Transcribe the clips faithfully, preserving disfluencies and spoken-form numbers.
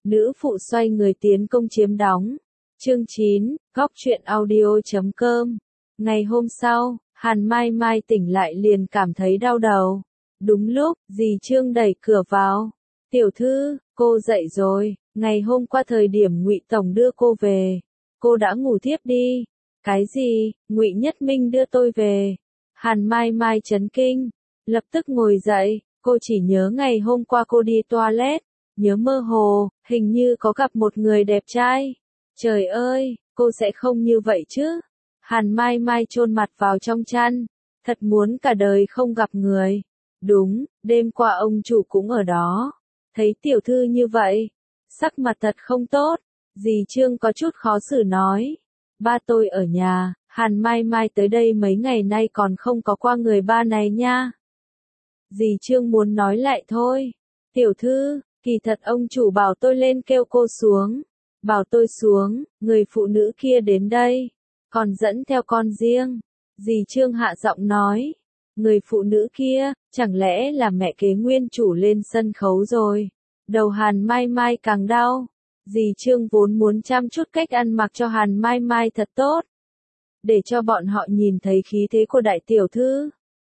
Nữ phụ xoay người tiến công chiếm đóng. Chương chín, góc truyện audio chấm com. Ngày hôm sau, Hàn Mai Mai tỉnh lại liền cảm thấy đau đầu. Đúng lúc, dì Trương đẩy cửa vào. Tiểu thư, cô dậy rồi, ngày hôm qua thời điểm Ngụy Tổng đưa cô về. Cô đã ngủ thiếp đi. Cái gì, Ngụy Nhất Minh đưa tôi về. Hàn Mai Mai chấn kinh, lập tức ngồi dậy, cô chỉ nhớ ngày hôm qua cô đi toilet, nhớ mơ hồ, hình như có gặp một người đẹp trai. Trời ơi, cô sẽ không như vậy chứ. Hàn Mai Mai chôn mặt vào trong chăn, thật muốn cả đời không gặp người. Đúng, đêm qua ông chủ cũng ở đó. Thấy tiểu thư như vậy, sắc mặt thật không tốt. Dì Trương có chút khó xử nói. Ba tôi ở nhà, Hàn Mai Mai tới đây mấy ngày nay còn không có qua người ba này nha. Dì Trương muốn nói lại thôi. Tiểu thư, kỳ thật ông chủ bảo tôi lên kêu cô xuống. Bảo tôi xuống, người phụ nữ kia đến đây. Còn dẫn theo con riêng. Dì Trương hạ giọng nói. Người phụ nữ kia, chẳng lẽ là mẹ kế nguyên chủ lên sân khấu rồi. Đầu Hàn Mai Mai càng đau. Dì Trương vốn muốn chăm chút cách ăn mặc cho Hàn Mai Mai thật tốt. Để cho bọn họ nhìn thấy khí thế của đại tiểu thư.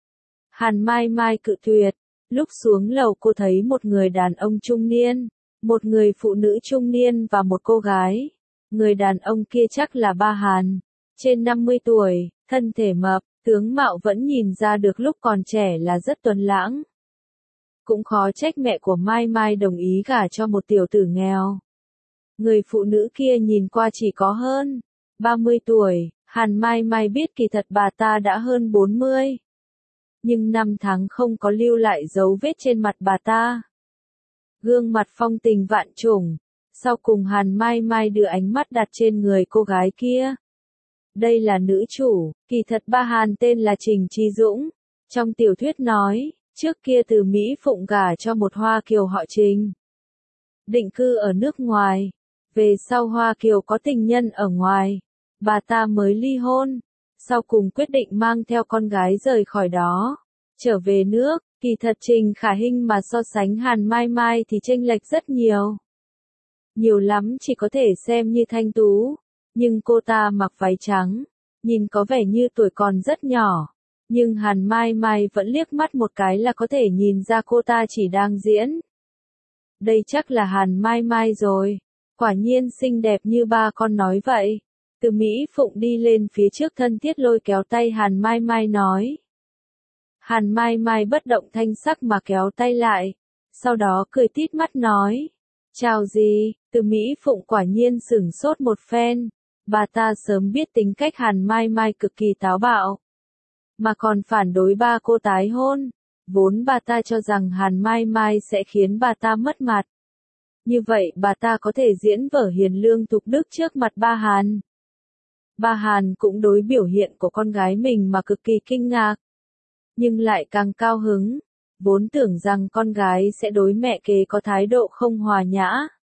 Hàn Mai Mai cự tuyệt. Lúc xuống lầu cô thấy một người đàn ông trung niên, một người phụ nữ trung niên và một cô gái. Người đàn ông kia chắc là ba Hàn. Trên năm mươi tuổi, thân thể mập, tướng mạo vẫn nhìn ra được lúc còn trẻ là rất tuấn lãng. Cũng khó trách mẹ của Mai Mai đồng ý gả cho một tiểu tử nghèo. Người phụ nữ kia nhìn qua chỉ có hơn ba mươi tuổi, Hàn Mai Mai biết kỳ thật bà ta đã hơn bốn mươi. Nhưng năm tháng không có lưu lại dấu vết trên mặt bà ta. Gương mặt phong tình vạn trùng. Sau cùng Hàn Mai Mai đưa ánh mắt đặt trên người cô gái kia. Đây là nữ chủ, kỳ thật ba Hàn tên là Trình Chi Dũng. Trong tiểu thuyết nói, trước kia từ Mỹ Phụng gả cho một Hoa Kiều họ Trình. Định cư ở nước ngoài. Về sau Hoa Kiều có tình nhân ở ngoài. Bà ta mới ly hôn. Sau cùng quyết định mang theo con gái rời khỏi đó. Trở về nước, kỳ thật Trình Khả Hinh mà so sánh Hàn Mai Mai thì chênh lệch rất nhiều. Nhiều lắm chỉ có thể xem như thanh tú. Nhưng cô ta mặc váy trắng, nhìn có vẻ như tuổi còn rất nhỏ. Nhưng Hàn Mai Mai vẫn liếc mắt một cái là có thể nhìn ra cô ta chỉ đang diễn. Đây chắc là Hàn Mai Mai rồi. Quả nhiên xinh đẹp như ba con nói vậy. Từ Mỹ Phụng đi lên phía trước thân thiết lôi kéo tay Hàn Mai Mai nói. Hàn Mai Mai bất động thanh sắc mà kéo tay lại. Sau đó cười tít mắt nói. Chào gì, Từ Mỹ Phụng quả nhiên sửng sốt một phen. Bà ta sớm biết tính cách Hàn Mai Mai cực kỳ táo bạo. Mà còn phản đối ba cô tái hôn. Vốn bà ta cho rằng Hàn Mai Mai sẽ khiến bà ta mất mặt. Như vậy bà ta có thể diễn vở hiền lương tục đức trước mặt ba Hàn. Ba Hàn cũng đối biểu hiện của con gái mình mà cực kỳ kinh ngạc. Nhưng lại càng cao hứng. Vốn tưởng rằng con gái sẽ đối mẹ kế có thái độ không hòa nhã.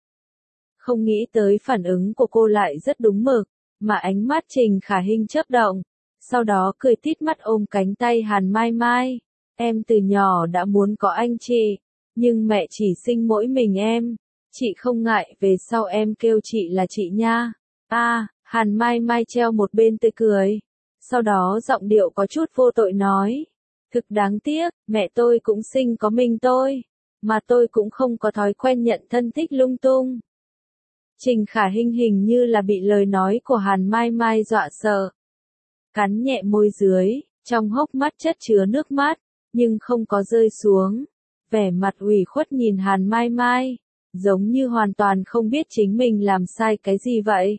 Không nghĩ tới phản ứng của cô lại rất đúng mực. Mà ánh mắt Trình Khả Hinh chớp động. Sau đó cười tít mắt ôm cánh tay Hàn Mai Mai. Em từ nhỏ đã muốn có anh chị. Nhưng mẹ chỉ sinh mỗi mình em. Chị không ngại về sau em kêu chị là chị nha. À, Hàn Mai Mai treo một bên tươi cười. Sau đó giọng điệu có chút vô tội nói. Thực đáng tiếc, mẹ tôi cũng sinh có mình tôi. Mà tôi cũng không có thói quen nhận thân thích lung tung. Trình Khả Hinh hình như là bị lời nói của Hàn Mai Mai dọa sợ. Cắn nhẹ môi dưới, trong hốc mắt chất chứa nước mắt, nhưng không có rơi xuống. Vẻ mặt ủy khuất nhìn Hàn Mai Mai, giống như hoàn toàn không biết chính mình làm sai cái gì vậy.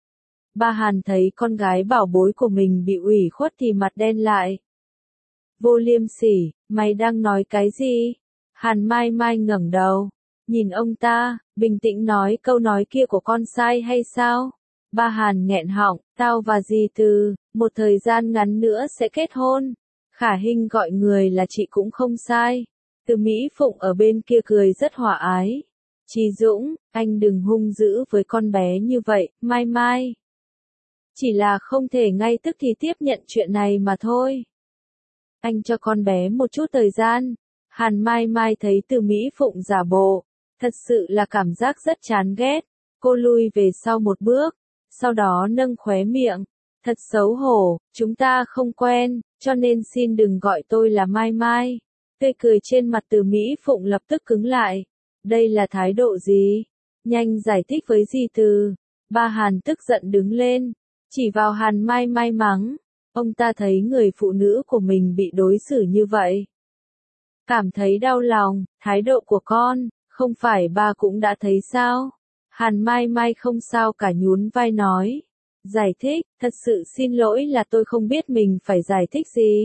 Ba Hàn thấy con gái bảo bối của mình bị ủy khuất thì mặt đen lại. Vô liêm sỉ, mày đang nói cái gì? Hàn Mai Mai ngẩng đầu, nhìn ông ta, bình tĩnh nói câu nói kia của con sai hay sao? Ba Hàn nghẹn họng, tao và dì Từ, một thời gian ngắn nữa sẽ kết hôn. Khả Hinh gọi người là chị cũng không sai. Từ Mỹ Phụng ở bên kia cười rất hòa ái. Chi Dũng, anh đừng hung dữ với con bé như vậy, Mai Mai. Chỉ là không thể ngay tức thì tiếp nhận chuyện này mà thôi. Anh cho con bé một chút thời gian. Hàn Mai Mai thấy Từ Mỹ Phụng giả bộ, Thật sự là cảm giác rất chán ghét. Cô lui về sau một bước, sau đó nâng khóe miệng. Thật xấu hổ, chúng ta không quen, cho nên xin đừng gọi tôi là Mai Mai. Tươi cười trên mặt Từ Mỹ Phụng lập tức cứng lại. Đây là thái độ gì? Nhanh giải thích với dì Từ. Ba Hàn tức giận đứng lên, chỉ vào Hàn Mai Mai mắng. Ông ta thấy người phụ nữ của mình bị đối xử như vậy, cảm thấy đau lòng. Thái độ của con, không phải ba cũng đã thấy sao? Hàn Mai Mai không sao cả, nhún vai nói. Giải thích, thật sự xin lỗi, là tôi không biết mình phải giải thích gì.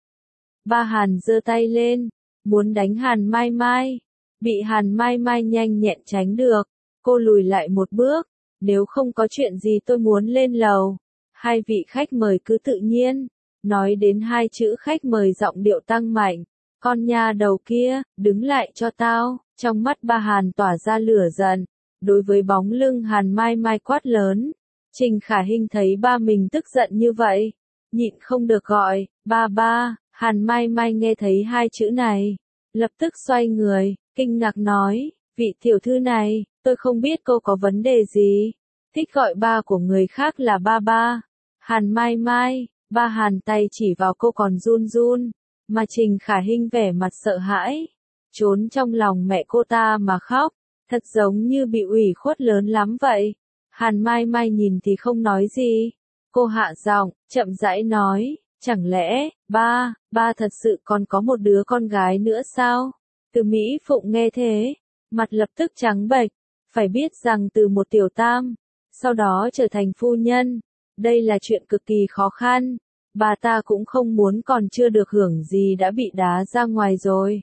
Ba Hàn giơ tay lên, muốn đánh Hàn Mai Mai. Bị Hàn Mai Mai nhanh nhẹn tránh được. Cô lùi lại một bước. Nếu không có chuyện gì tôi muốn lên lầu. Hai vị khách mời cứ tự nhiên. Nói đến hai chữ khách mời giọng điệu tăng mạnh. Con nha đầu kia, đứng lại cho tao. Trong mắt Ba Hàn tỏa ra lửa giận. Đối với bóng lưng Hàn Mai Mai quát lớn. Trình Khả Hinh thấy ba mình tức giận như vậy, nhịn không được gọi, ba ba. Hàn Mai Mai nghe thấy hai chữ này, lập tức xoay người, kinh ngạc nói, vị tiểu thư này, tôi không biết cô có vấn đề gì, thích gọi ba của người khác là ba ba. Hàn Mai Mai, Ba Hàn tay chỉ vào cô còn run run, mà Trình Khả Hinh vẻ mặt sợ hãi, trốn trong lòng mẹ cô ta mà khóc, thật giống như bị ủy khuất lớn lắm vậy. Hàn Mai Mai nhìn thì không nói gì. Cô hạ giọng, chậm rãi nói, chẳng lẽ, ba, ba thật sự còn có một đứa con gái nữa sao? Từ Mỹ Phụng nghe thế, mặt lập tức trắng bệch, phải biết rằng từ một tiểu tam, sau đó trở thành phu nhân, đây là chuyện cực kỳ khó khăn, bà ta cũng không muốn còn chưa được hưởng gì đã bị đá ra ngoài rồi.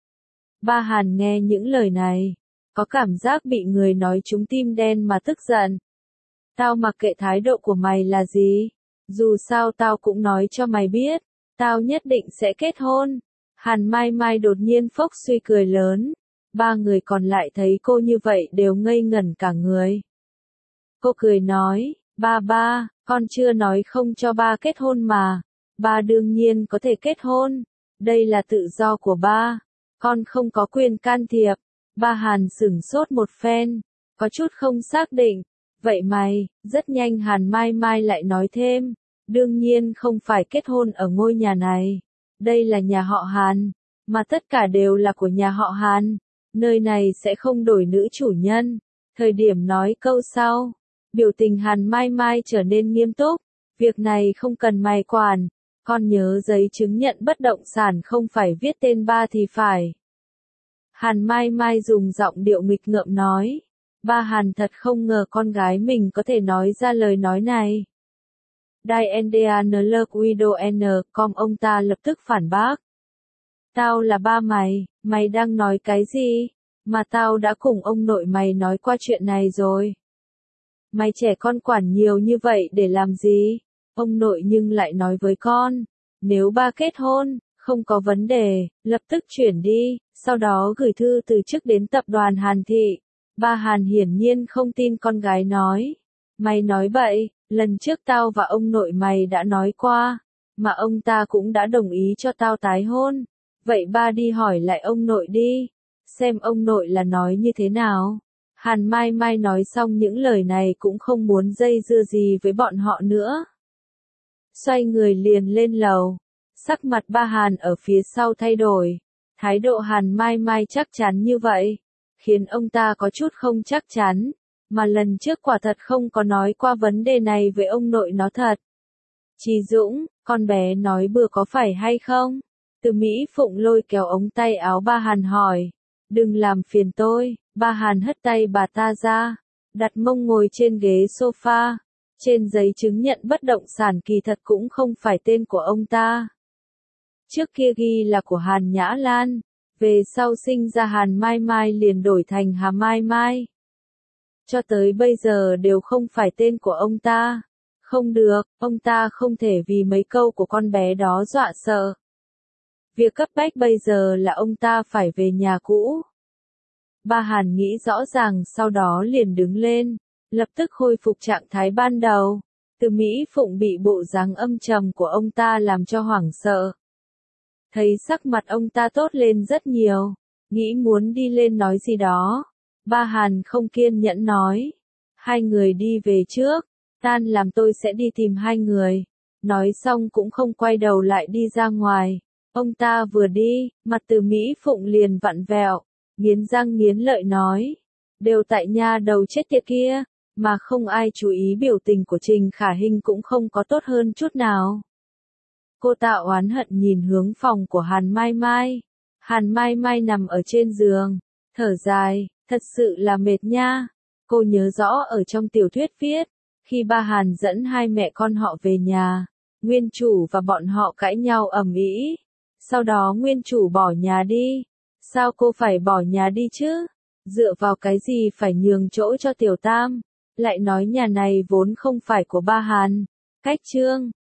Ba Hàn nghe những lời này, có cảm giác bị người nói trúng tim đen mà tức giận. Tao mặc kệ thái độ của mày là gì, dù sao tao cũng nói cho mày biết, tao nhất định sẽ kết hôn. Hàn Mai Mai đột nhiên phốc suy cười lớn, ba người còn lại thấy cô như vậy đều ngây ngẩn cả người. Cô cười nói, ba ba, con chưa nói không cho ba kết hôn mà, ba đương nhiên có thể kết hôn, đây là tự do của ba, con không có quyền can thiệp. Ba Hàn sửng sốt một phen, có chút không xác định. Vậy mày, rất nhanh Hàn Mai Mai lại nói thêm, đương nhiên không phải kết hôn ở ngôi nhà này. Đây là nhà họ Hàn, mà tất cả đều là của nhà họ Hàn. Nơi này sẽ không đổi nữ chủ nhân. Thời điểm nói câu sau, biểu tình Hàn Mai Mai trở nên nghiêm túc. Việc này không cần mày quản. Con nhớ giấy chứng nhận bất động sản không phải viết tên ba thì phải. Hàn Mai Mai dùng giọng điệu nghịch ngợm nói. Ba Hàn thật không ngờ con gái mình có thể nói ra lời nói này. Diane Widow com ông ta lập tức phản bác. Tao là ba mày, mày đang nói cái gì? Mà tao đã cùng ông nội mày nói qua chuyện này rồi. Mày trẻ con quản nhiều như vậy để làm gì? Ông nội nhưng lại nói với con, nếu ba kết hôn, không có vấn đề, lập tức chuyển đi, sau đó gửi thư từ chức đến tập đoàn Hàn Thị. Ba Hàn hiển nhiên không tin con gái nói. Mày nói bậy, lần trước tao và ông nội mày đã nói qua, mà ông ta cũng đã đồng ý cho tao tái hôn. Vậy ba đi hỏi lại ông nội đi, xem ông nội là nói như thế nào. Hàn Mai Mai nói xong những lời này cũng không muốn dây dưa gì với bọn họ nữa. Xoay người liền lên lầu, sắc mặt Ba Hàn ở phía sau thay đổi. Thái độ Hàn Mai Mai chắc chắn như vậy, khiến ông ta có chút không chắc chắn, mà lần trước quả thật không có nói qua vấn đề này với ông nội nó thật. Chí Dũng, con bé nói bừa có phải hay không? Từ Mỹ Phụng lôi kéo ống tay áo Ba Hàn hỏi. Đừng làm phiền tôi. Ba Hàn hất tay bà ta ra, đặt mông ngồi trên ghế sofa. Trên giấy chứng nhận bất động sản kỳ thật cũng không phải tên của ông ta. Trước kia ghi là của Hàn Nhã Lan, về sau sinh ra Hàn Mai Mai liền đổi thành Hà Mai Mai. Cho tới bây giờ đều không phải tên của ông ta. Không được, ông ta không thể vì mấy câu của con bé đó dọa sợ. Việc cấp bách bây giờ là ông ta phải về nhà cũ. Ba Hàn nghĩ rõ ràng sau đó liền đứng lên, lập tức khôi phục trạng thái ban đầu. Từ Mỹ Phụng bị bộ dáng âm trầm của ông ta làm cho hoảng sợ. Thấy sắc mặt ông ta tốt lên rất nhiều, nghĩ muốn đi lên nói gì đó, Ba Hàn không kiên nhẫn nói. Hai người đi về trước, tan làm tôi sẽ đi tìm hai người. Nói xong cũng không quay đầu lại đi ra ngoài. Ông ta vừa đi, mặt Từ Mỹ Phụng liền vặn vẹo, nghiến răng nghiến lợi nói. Đều tại nha đầu chết tiệt kia, mà không ai chú ý biểu tình của Trình Khả Hinh cũng không có tốt hơn chút nào. Cô ta oán hận nhìn hướng phòng của Hàn Mai Mai. Hàn Mai Mai nằm ở trên giường, thở dài, thật sự là mệt nha. Cô nhớ rõ ở trong tiểu thuyết viết, khi ba Hàn dẫn hai mẹ con họ về nhà, nguyên chủ và bọn họ cãi nhau ầm ĩ. Sau đó nguyên chủ bỏ nhà đi. Sao cô phải bỏ nhà đi chứ? Dựa vào cái gì phải nhường chỗ cho tiểu tam? Lại nói nhà này vốn không phải của ba Hàn. Cách chương